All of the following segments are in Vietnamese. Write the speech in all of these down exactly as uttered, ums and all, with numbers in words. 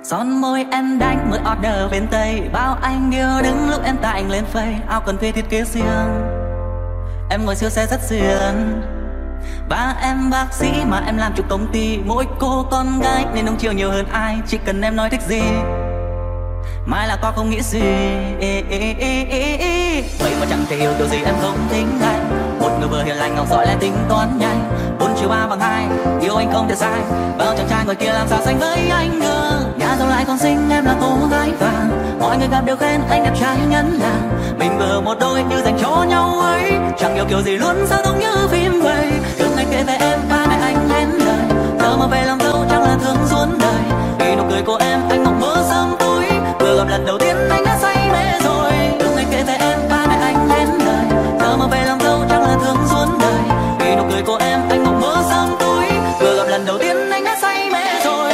Son môi em đánh một order bên Tây, bao anh yêu đứng lúc em tại anh lên phây. Áo cần thuê thiết kế riêng, em ngồi siêu xe rất xuyên. Ba em bác sĩ mà em làm chục công ty, mỗi cô con gái nên ông chiều nhiều hơn ai. Chỉ cần em nói thích gì, mai là có không nghĩ gì. ê, ê, ê, ê, ê. Vậy mà chẳng thể hiểu điều gì em không tính anh. Một người vừa hiền lành ngọc giỏi lại tính toán nhanh. Bốn chiều ba bằng hai, yêu anh không thể sai. Bao chàng trai ngoài kia làm sao sánh với anh được. Nhà giàu lại còn xinh em là cô gái vàng. Mọi người gặp đều khen anh đẹp trai nhân làng. Mình vừa một đôi như dành cho nhau ấy. Chẳng hiểu kiểu gì luôn sao giống như phim vậy. Đừng anh kể về em ba mẹ anh hết lời. Giờ mà về làm dâu chắc là thương suốt đời. Vì nụ cười của em anh mộng mơ sớm tối. Vừa gặp lần đầu tiên anh đã say mê rồi. Đừng anh kể về em ba mẹ anh hết lời. Giờ mà về làm dâu chắc là thương suốt đời. Vì nụ cười của em anh mộng mơ sớm tối. Vừa gặp lần đầu tiên anh đã say mê rồi.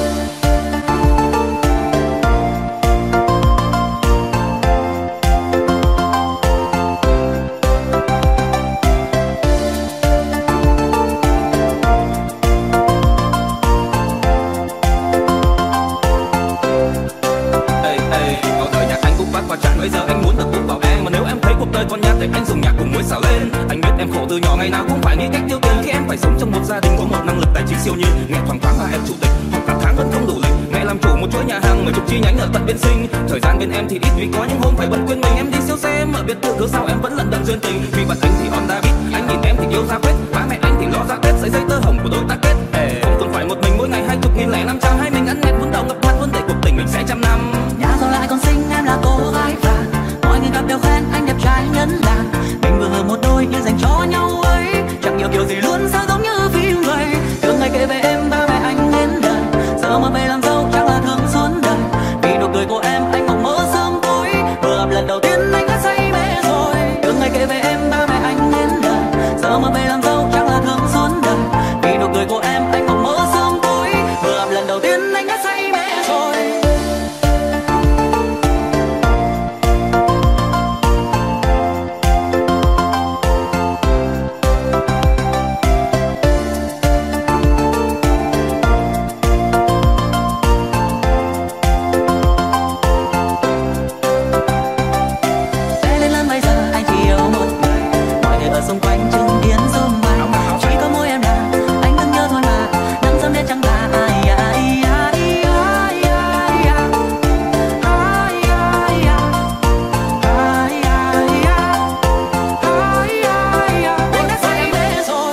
Bây giờ anh muốn được bước vào em, mà nếu em thấy cuộc đời còn nhạt thì anh dùng nhạc cùng muối xào lên. Anh biết em khổ từ nhỏ, ngày nào cũng phải nghĩ cách tiêu tiền. Khi em phải sống trong một gia đình có một năng lực tài chính siêu nhiên, nghe thoáng thoáng là em chủ tịch, hoặc cả tháng vẫn không đủ lịch. Mẹ làm chủ một chuỗi nhà hàng mười chục chi nhánh ở tận biên Sinh. Thời gian bên em thì ít vì có những hôm phải bận quên mình. Em đi siêu xe em ở biệt thự, cớ sao em vẫn lận đận duyên tình. Vì bạn anh thì on David, anh nhìn em thì yêu ra phết. Ba mẹ anh thì lo ra tết, sợi dây tơ hồng của đôi ta kết. Không còn phải một mình mỗi ngày hai chục nghìn lẻ năm trăm. Hai mình ăn nét vun đầu ngập ngạt vun để cuộc tình mình sẽ trăm năm. Nhà giàu lại còn xinh em là cô gái vàng. Mọi người gặp đều khen anh đẹp trai nhân làng. Mình vừa một đôi như dành cho nhau ấy. Chẳng hiểu kiểu gì luôn sao giống như phim vậy. Thường ngày kể về em ba mẹ anh hết lời. Giờ mà về làm dâu chắc là thương suốt đời. Vì nụ cười của em anh mộng mơ sớm tối. Vừa gặp lần đầu tiên anh đã say mê rồi. Thường ngày kể về em ba mẹ anh hết lời. Giờ mà về làm dâu chắc là thương suốt đời. Vì nụ cười của em anh mộng mơ sớm tối. Vừa gặp lần đầu tiên anh đã say mê rồi. Xung quanh chứng kiến rôm bay. Chỉ có mỗi em là anh đừng nhớ thôi mà. Năm sớm đến chẳng là ai ai ai ai ai ai ai ai ai ai ai ai. Anh đã say mê rồi.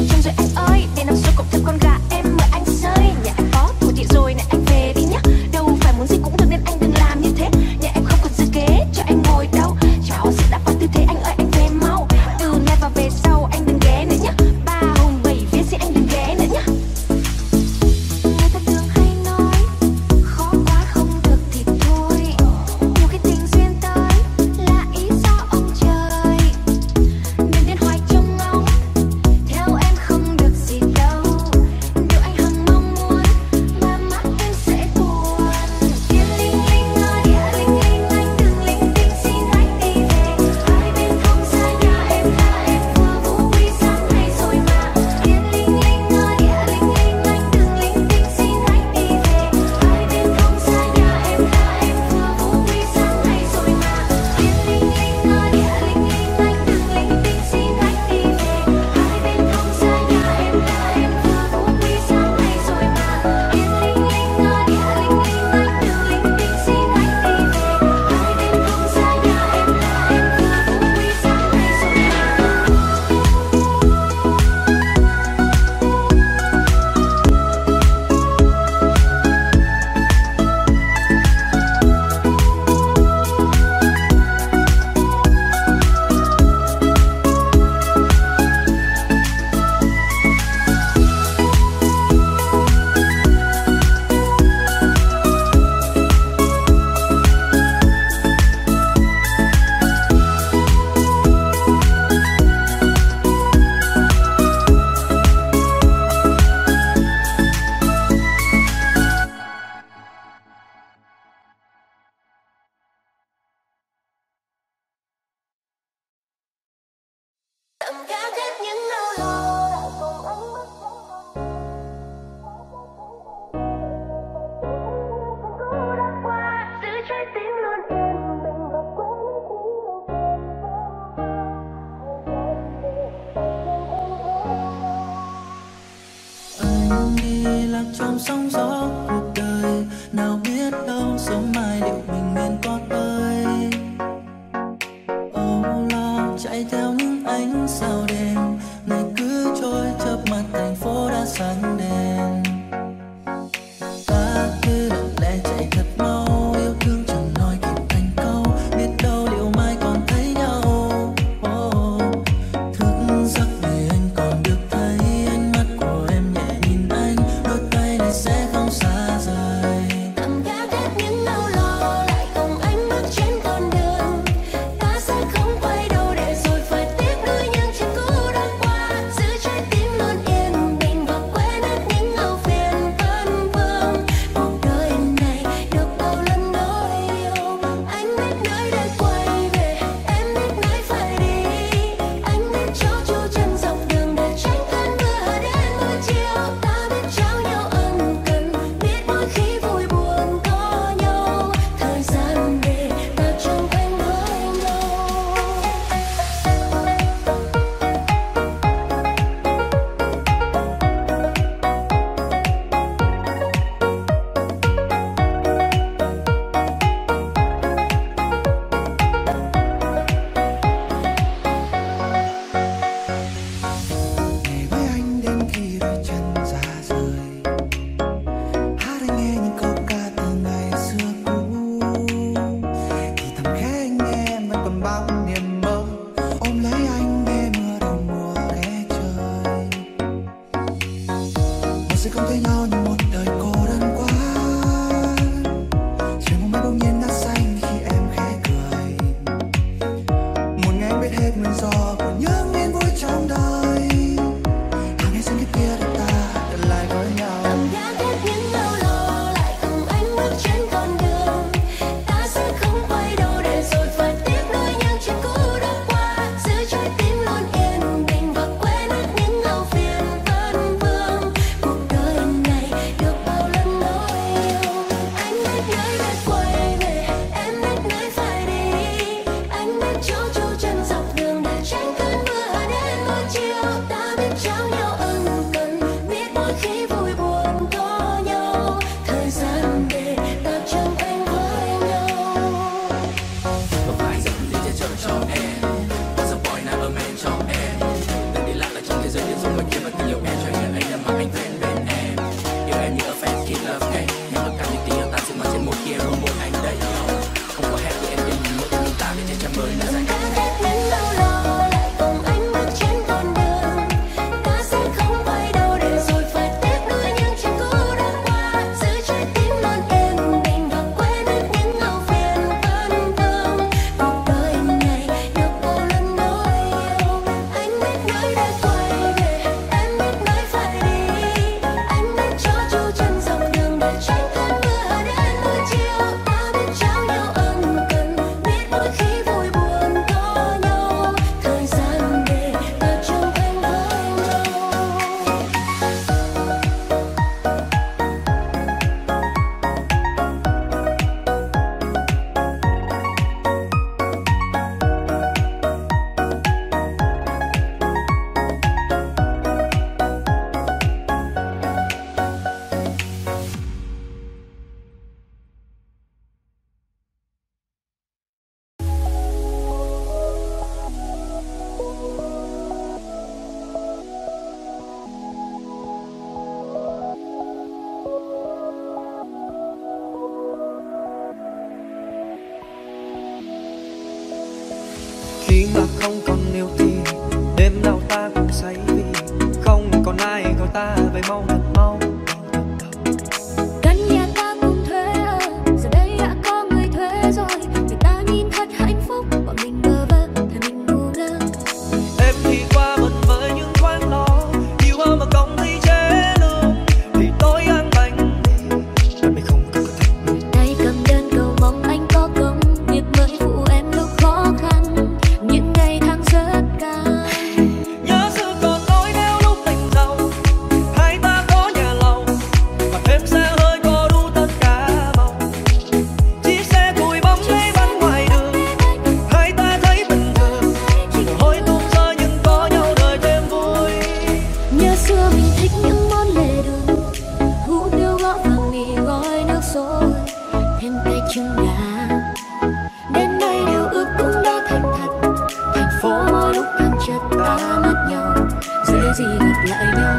chân rồi anh ơi, để nằm xuống cộng thêm con gà em mời anh sơi. Nhà anh có thổ địa rồi này anh về đi nhá. Đâu phải muốn gì cũng được nên anh đừng làm như thế. Nhà em không còn dư ghế cho anh ngồi đâu. Cho sự đã qua tư thế anh ơi anh về mau. Từ nay và về sau anh đừng ghé nữa nhá. Ba hùng bảy vía xin anh đừng ghé nữa nhá. Người ta thường hay nói khó quá không được thì thôi. Nhiều khi tình duyên tới là ý do ông trời. Đừng đến hoài trông ngóng theo em không được gì đâu. Điều anh hằng mong muốn mà mắt em sẽ buồn. Tiên linh linh ơi, linh linh anh đừng linh tinh xin hãy đi về. Hai bên không xa nhà em là em vừa vũ quy sáng nay rồi mà. Tiên linh linh ơi, linh linh anh đừng linh tinh xin hãy đi về. Hai bên không xa nhà em là em vừa vũ quy sáng nay rồi mà. Tiên linh linh ơi, linh linh anh đừng linh tinh xin hãy đi về. Hai bên không xa nhà em là em vừa vũ quy sáng nay rồi mà. Tiên linh linh ơi, linh linh anh đừng linh tinh xin hãy đi về. Hai bên không xa nhà em là em vừa vũ quy sáng nay tạm gác hết những nỗi lo lại cùng anh bước chân cũ đã qua, giữ trái tim luôn yên bình và quên Anh đi lạc trong sóng gió cuộc đời, nào biết đâu sớm mai liệu mình nên có tới. Âu lo chạy theo những ánh sao đêm, ngày cứ trôi chớp mắt thành phố đã sáng đèn. Ta cứ lặng lẽ chạy thật mau, yêu thương chẳng nói kịp thành câu, biết đâu liệu mai còn thấy nhau. Oh, thức giấc để anh còn được thấy ánh mắt của em nhẹ nhìn anh, đôi tay này sẽ không xa rời. tạm gác hết những nỗi lo lại cùng anh bước trên con đường. Ta sẽ không quay đầu để rồi phải tiếc nuối những chuyện cũ đã qua, giữ trái tim luôn yên bình và quên hết những âu phiền vấn vương. Cuộc đời này được bao lần nỗi yêu, anh biết nơi để quay về, em biết nơi phải đi. Anh biết chỗ chu chân dọc đường để tránh cơn mưa đến buổi chiều. Ta biết trao nhau ân cần, biết mỗi khi vui buồn có nhau. Thời gian để ta chung quanh với nhau. Ngày với anh đến khi đôi chân ra rời, hát anh nghe những câu ca từ ngày xưa cũ. Thì thầm khẽ anh nghe em vẫn còn bao niềm mơ, ôm lấy anh nghe mưa đầu mùa ghé trời. Một sẽ không thấy nhau nhưng một đời cô đơn quá. Chiều hôm ấy bỗng nhiên đã xanh khi em khẽ cười. Một ngày anh biết hết nguyên do của những yên vui trong đời. Hàng ngày xin kiếp kia để ta trở lại với nhau. Tạm gác hết những nỗi lo lại cùng anh bước trên con đường. Ta sẽ không quay đầu để rồi phải tiếc nuối những chuyện cũ đã qua, giữ trái tim luôn yên bình và quên hết những âu phiền vấn vương. Cuộc đời này được bao lần nỗi yêu, anh biết nơi để quay về, em biết nơi phải đi. Anh biết chỗ chu chân dọc đường để tránh cơn mưa đến buổi chiều. Ta biết trao nhau ân cần, biết mỗi khi vui buồn có nhau. Thời gian để ta chung quanh với nhau. Không phải giận thì che chở cho em, có giấc boy nào ở men cho em. Đừng đi lạc lại trong thế giới điên rồ ngoài kia và đi mà không còn yêu thì đêm nào ta cũng say vì không còn ai gọi ta về mau thật mau. Căn nhà ta cùng thuê ở, giờ đây đã có người thuê rồi. Người ta nhìn thật hạnh phúc, bọn mình bơ vơ, thời mình ngu ngơ. Em thì qua bận với những khoáng lo, yêu hơn mà công ty chế lương thì tôi ăn bánh mì, bạn mình không cần có thành. Tay cầm đơn cầu mong anh có công, việc mới phụ em lúc khó khăn, những ngày tháng rất cao. Nhớ xưa còn nói nếu lúc mình giàu, hai ta có nhà lầu và thêm xe hơi có đủ tất cả màu. Chiếc xe cùi bóng lấy bắn ngoài đường, hai ta thấy bình thường. Hồi tuôn rơi nhưng có nhau đời thêm vui. Nhớ xưa mình thích những món lề đường, hủ tiếu gõ và mì gói nước sôi, thêm tay trứng gà. Đến nay điều ước cũng đã thành thật, thành phố mỗi lúc càng chợt ta mất nhau, dễ gì gặp lại nhau.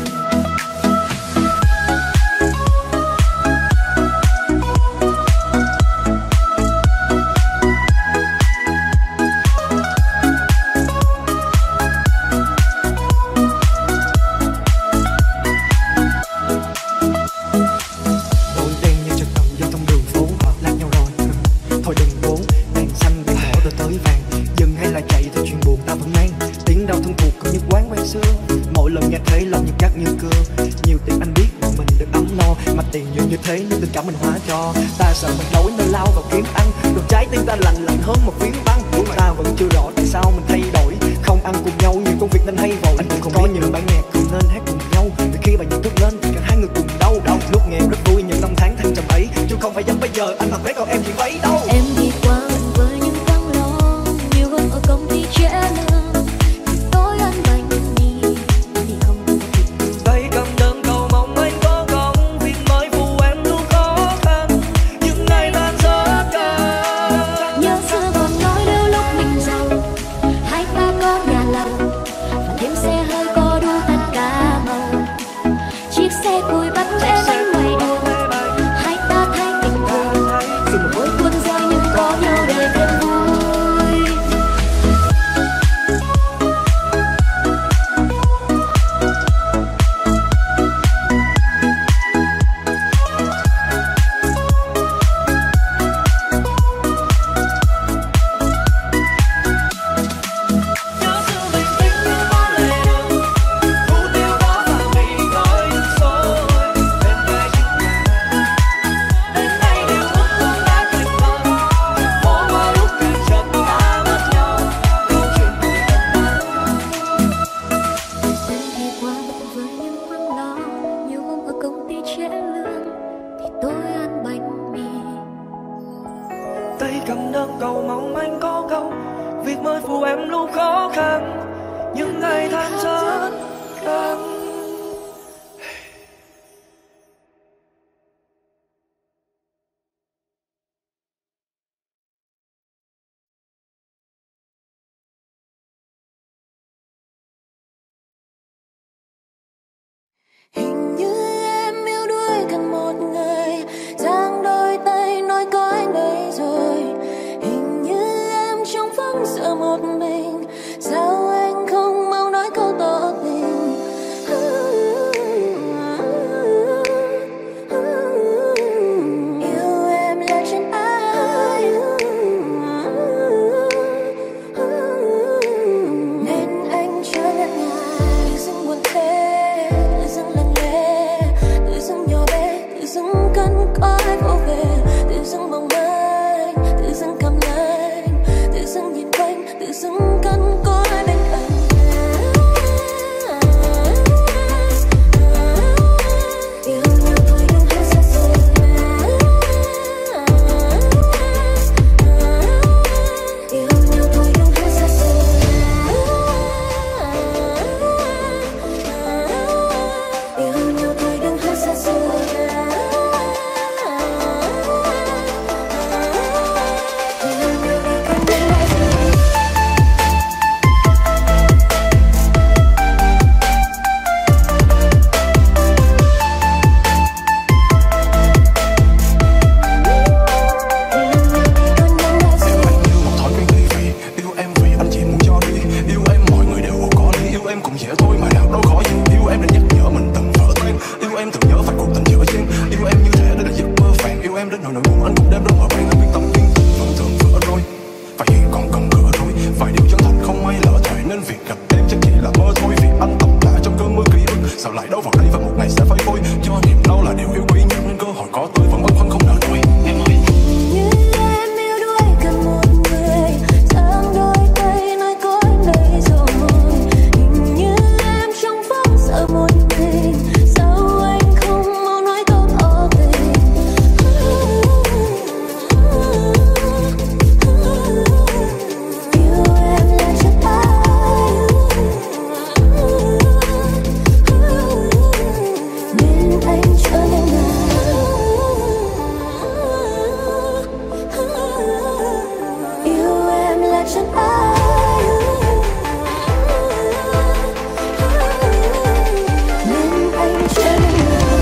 Đôi đen như trật tự giao thông đường phố, lạc nhau rồi. Thôi đừng cố, đèn xanh đèn đỏ rồi tới vàng. Dừng hay là chạy theo chuyện buồn ta vẫn mang. Tiếng đau thân thuộc của những quán quen xưa. Mỗi lần nghe thấy lòng như cắt như cưa. Nhiều tiền anh biết một mình được ấm no, mà tiền nhiều như thế nhưng tình cảm mình hóa cho. Ta sợ mình đói nên lao vào kiếm ăn, rồi trái tim ta lạnh lạnh hơn một phiến băng. Ta vẫn chưa rõ tại sao mình thay đổi, không ăn cùng nhau nhiều công việc nên hay vội. Anh cũng không có những bản nhạc cùng nên hát cùng nhau, vì khi bạn nhận thức lên thì cả hai người cùng đau đau. Lúc nghèo rất vui những năm tháng thăng trầm ấy, chứ không phải giống bây giờ anh mặc vé còn em chỉ váy đâu. Em đi qua bận với những tháng lo, nhiều hôm ở công ty trễ lương, thì tối ăn bánh mì vì không có thịt. Tay cầm đơn cầu mong anh có công, việc mới phụ em luôn khó khăn, những ngày tháng rất cao. Nhớ xưa còn nói nếu lúc mình giàu, hai ta có nhà lầu và thêm xe hơi có đủ tất cả màu. Chiếc xe cùi bắt vẽ bánh ngoài đường, hai ta thấy bình thường. Dù mỗi tuôn rơi nhưng có nhau đời thêm vui. Nhớ xưa mình thích những món lề đường, hủ tiếu gõ và mì gói nước sôi, bên vai chiếc nhà. Đến nay điều ước cũng đã thành thật, thành phố mỗi lúc càng chợt ta mất nhau, câu chuyện buồn thật lắm. Em đi qua bận với những tháng lo, nhiều hôm ở công ty trễ lương, thì tối ăn bánh mì. Tay cầm đơn cầu mong anh có câu, việc mới phụ em lúc khó khăn, những ngày tháng rất căng. Hình như em yêu đuổi cần một người, giang đôi tay nói có anh đây rồi. Hình như em trong vắng sợ một mình, sao anh không mau nói câu tỏ tình. Yêu em là chân ai, nên anh chưa nhận ngại. Dừng buồn thế, dừng lặng lẽ, sao lại đâu vào đây và một ngày sẽ phai phôi. Cho niềm đau là điều yêu quý nhất nên cơ hội có tôi vẫn băn khoăn không nở nổi. Em ơi. Như em yêu đuổi cần một người, giang đôi tay nói có em đây rồi. Hình như em trong phút sợ một mình, sao anh không mau nói câu tỏ tình. Yêu em là chắc ai, nên anh trở nên nào. Yêu em là chắc ai, nên anh trở nên nào.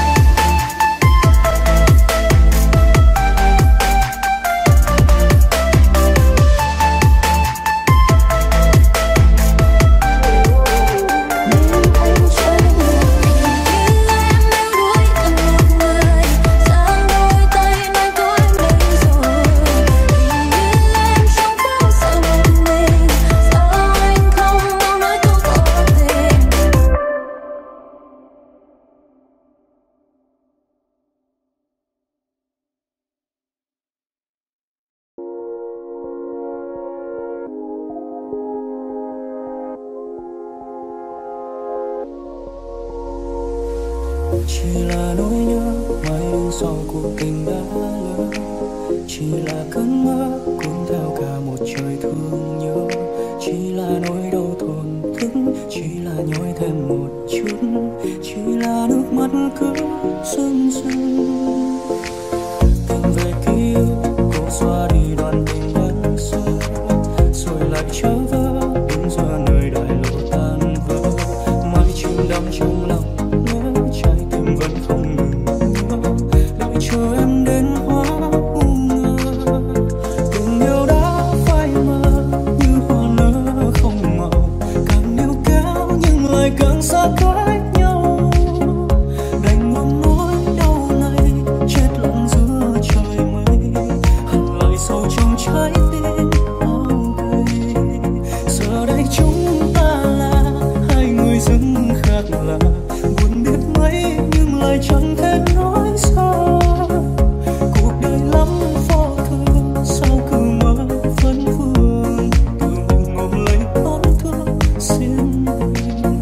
Chỉ là nỗi nhớ mãi đứng sau cuộc tình đã lỡ, chỉ là cơn mơ cuốn theo cả một trời thương nhớ, chỉ là nỗi đau thổn thức, chỉ là nhói thêm một chút, chỉ là nước mắt cứ rưng rưng. Tìm về ký ức cố xóa đi đoạn tình vẫn xưa, rồi lại trở vỡ đứng giữa nơi đại lộ tan vỡ, mãi chìm đắm trong lòng trái tim vẫn không ngừng nhớ, đợi chờ em đến hóa u ngơ. Tình yêu đã phai mờ như hoa nở không màu, càng níu kéo nhưng lại càng xa cách nhau. Đành ngậm nỗi đau này chết lặng giữa trời mây, hằn lại sâu trong trái tim áo gầy. Giờ đây chúng ta là hai người dưng khác lạ, nhưng lại chẳng thể nói ra. Cuộc đời lắm vô thường, sao cứ mơ vấn vương, tự mình ôm lấy tổn thương riêng mình.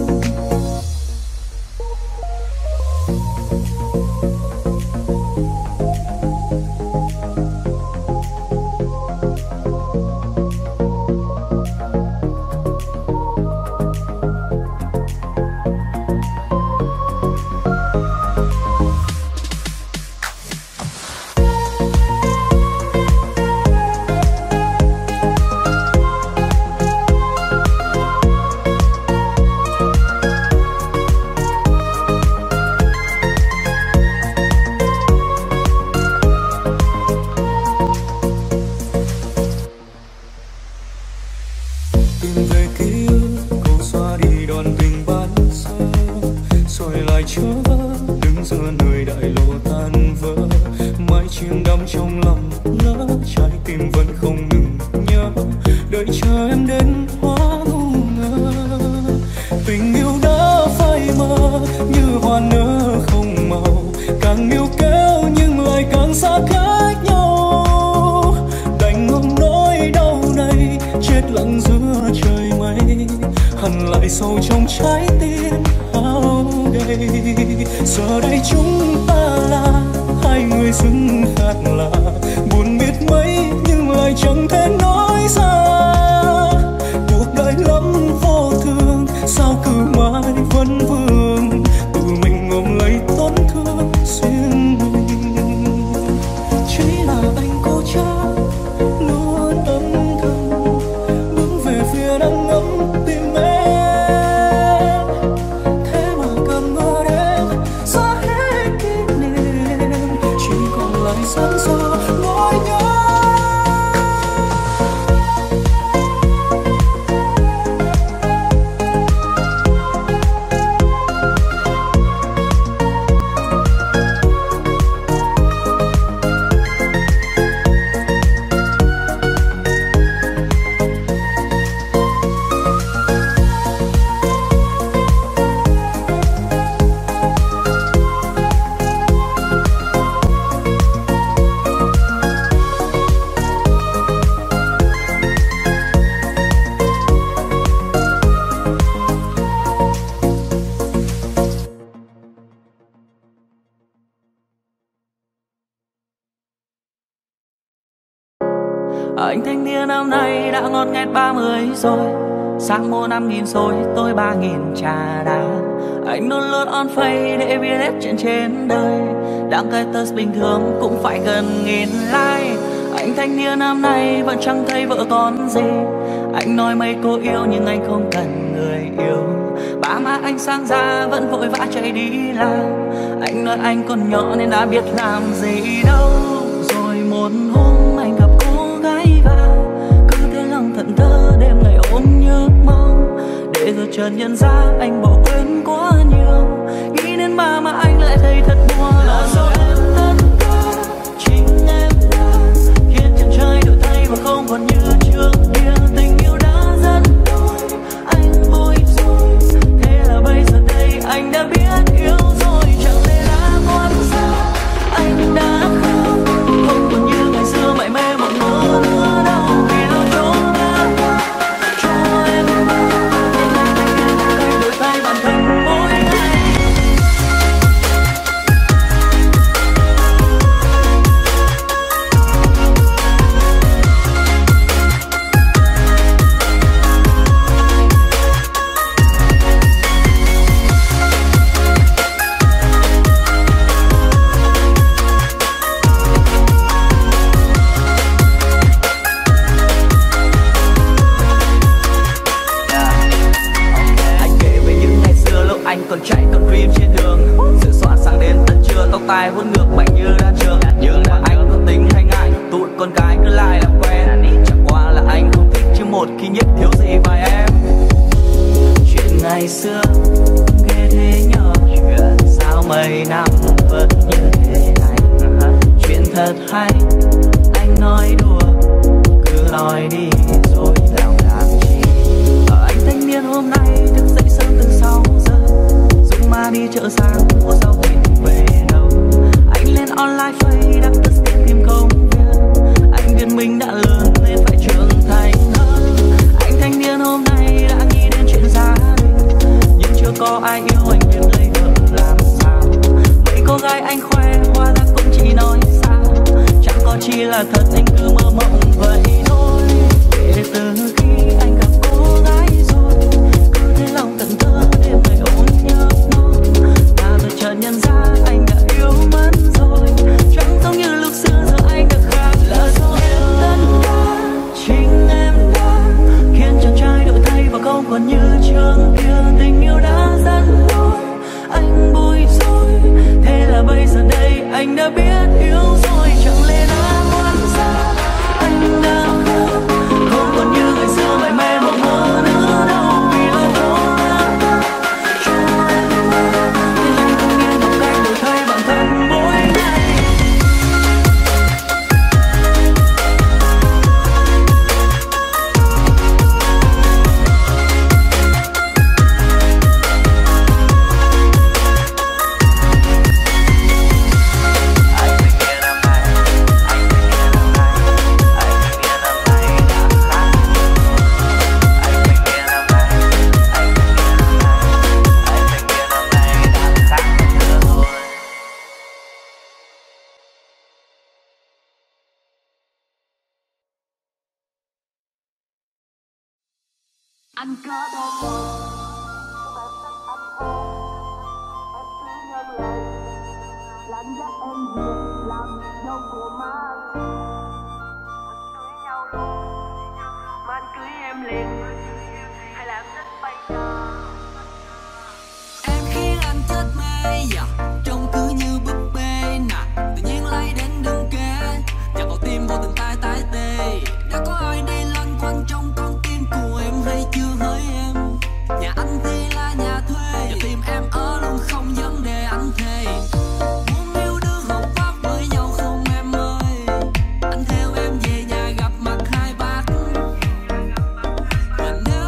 Tìm về ký ức cố xóa đi đoạn tình ban sơ, rồi lại trở vỡ đứng giữa nơi đại lộ tan vỡ, mãi chìm đắm trong lòng lỡ trái tim vẫn không ngừng nhớ, đợi chờ em đến hóa ngu ngơ. Tình yêu đã phai mờ như hoa nở không màu, càng níu kéo nhưng lại càng xa cách nhau. Đành ngậm nỗi đau này chết lặng giữa trời mây, hằn lại sâu trong trái tim áo gầy. Giờ đây chúng ta là hai người dưng khác lạ, buồn biết mấy nhưng lại chẳng thể nói ra. Cuộc đời lắm vô thường, sao cứ mãi vấn vương, tự mình ôm lấy tổn thương riêng mình. Chỉ là anh cố chấp luôn âm thầm bước về phía đang ngắm tim em, thế mà cơn mưa đến xóa hết kỷ niệm, chỉ còn lại sân gió nỗi nhớ. Anh thanh niên năm nay đã ngót nghét ba mươi rồi. Sáng mua năm nghìn rồi tôi ba nghìn trà đá. Anh luôn luôn on face để biết hết chuyện trên đời. Đăng cái test bình thường cũng phải gần nghìn like. Anh thanh niên năm nay vẫn chẳng thấy vợ con gì. Anh nói mấy cô yêu nhưng anh không cần người yêu. Ba má anh sang ra vẫn vội vã chạy đi làm. Anh nói anh còn nhỏ nên đã biết làm gì đâu. Rồi một hôm anh gặp cô gái vào, cứ thế lòng thẫn thờ đêm ngày ôm nhớ mong. Để rồi chợt nhận ra anh bỏ quên quá nhiều. Nghĩ đến ba mà anh lại thấy thật buồn. Là do em tất cả, chính em đã khiến chân trời đổi thay và không còn như trước kia. Tình yêu đã dẫn đôi anh vội rồi. Thế là bây giờ đây anh đã biết yêu rồi. Chẳng lẽ đã ngoan sao anh đã không không còn như ngày xưa mải mê một mơ nữa đâu. Vì lo cho em cho em nên anh thanh niên một cây đổi thay bản thân mỗi ngày. Anh còn chạy còn dream trên đường, sự soạn sáng đến tận trưa, tóc tai vuốt ngược mạnh như đan trường. Nhưng mà anh có tính hay ngại, tụi con gái cứ lại làm quen. Chẳng qua là anh không thích chứ một khi nhất thiếu gì vài em. Chuyện ngày xưa ghê thế nhờ, chuyện sao mấy năm vẫn như thế này. Chuyện thật hay anh nói đùa, cứ nói đi rồi lòng làm chi. Ở anh thanh niên hôm nay thức dậy sớm từ sáu giờ, mà đi chợ sáng mua rau thịt về đâu. Anh lên online face đăng test tìm công việc. Anh biết mình đã lớn nên phải trưởng thành hơn. Anh thanh niên hôm nay đã nghĩ đến chuyện gia đình, nhưng chưa có ai yêu anh biết lấy vợ làm sao. Mấy cô gái anh khoe hóa ra cũng chỉ nói sao. Chẳng có chi là thật anh cứ mơ mộng vậy thôi. Kể từ khi anh gặp cô gái rồi, cứ thấy lòng tận thơ đêm ngày ôm nhớ. Chợt nhận ra anh đã yêu mất rồi. Chẳng giống như lúc xưa giờ anh đã khác. Là do em tất cả, chính em đã khiến chàng trai đổi thay và không còn như trước kia. Tình yêu đã dẫn đôi anh bối rối. Thế là bây giờ đây anh đã biết yêu rồi. Chẳng lẽ đã ngoan sao anh đã không không còn như ngày xưa mải mê một mơ nữa đâu. Vì là vô anh có đâu bản thân anh thôi. Em cứ nhận lời là anh dắt em về làm dâu của má. Mình cưới nhau luôn mà anh cưới em liền, hay là em thích bây giờ? Em khiến anh chết mê, trông cứ như búp bê nè. Tự nhiên lay đến đừng kể, chạm vào tim vô từng tay tái tê. Đã có ai đi lăn quanh trong con tim của em hay chưa hỡi em? Nhà anh thì là nhà thuê, giờ tìm em ở luôn không vấn đề anh thề. Muốn yêu đương hợp pháp với nhau không em ơi? Anh theo em về nhà gặp mặt hai bác. Và nếu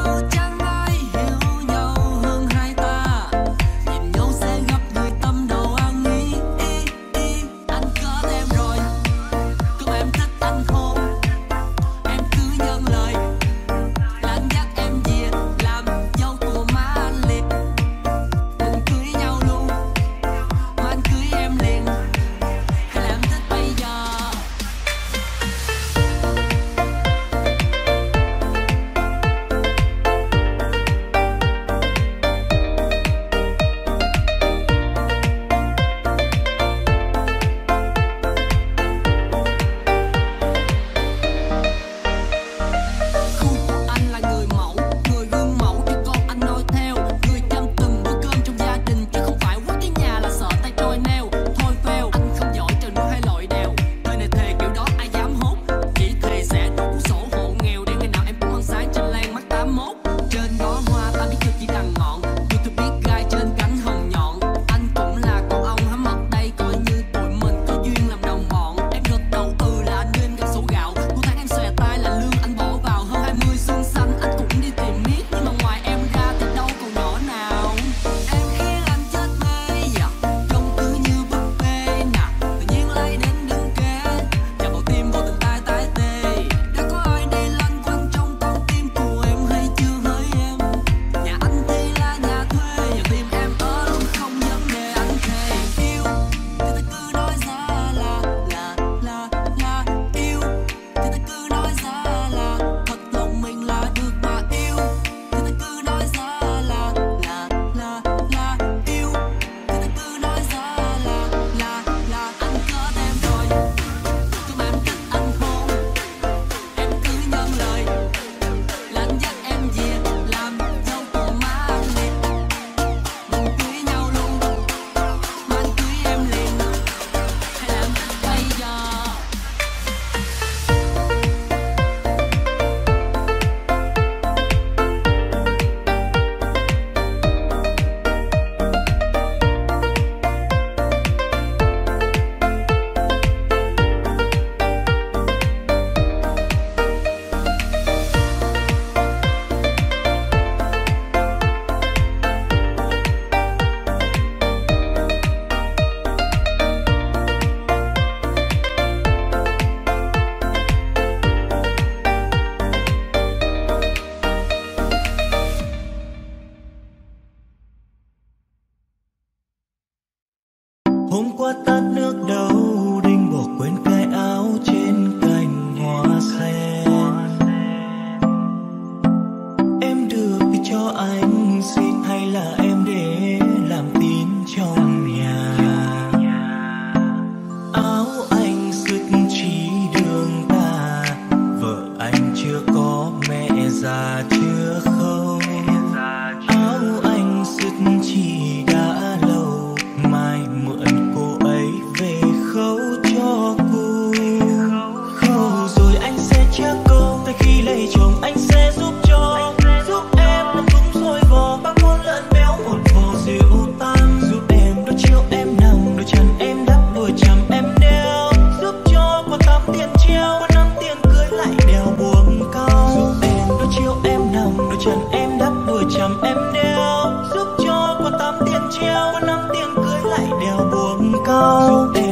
Hôm qua tát nước đâu đinh bỏ quên cái áo trên cành hoa sen. Em được thì cho anh xin hay là em để làm tín trong nhà. Áo anh sứt chỉ đường ta, vợ anh chưa có mẹ già chưa không. Áo anh sứt chỉ đã lâu, mai mượn cô ấy về khâu cho cô. Khâu rồi anh sẽ chắc cô, tới khi lấy chồng anh sẽ giúp cho, giúp em nằm đúng rồi vò bác muôn lợn béo một vò rượu tam, giúp em đôi chiếu em nằm đôi chân em đắp đôi chằm em đeo, giúp cho qua tám tiền treo qua năm tiền cưới lại đeo buông cao. Giúp em đôi chiếu em nằm đôi chân em đắp đôi chằm em đeo, giúp cho qua tám tiền treo qua năm tiền cưới lại đeo buông cao. Giúp em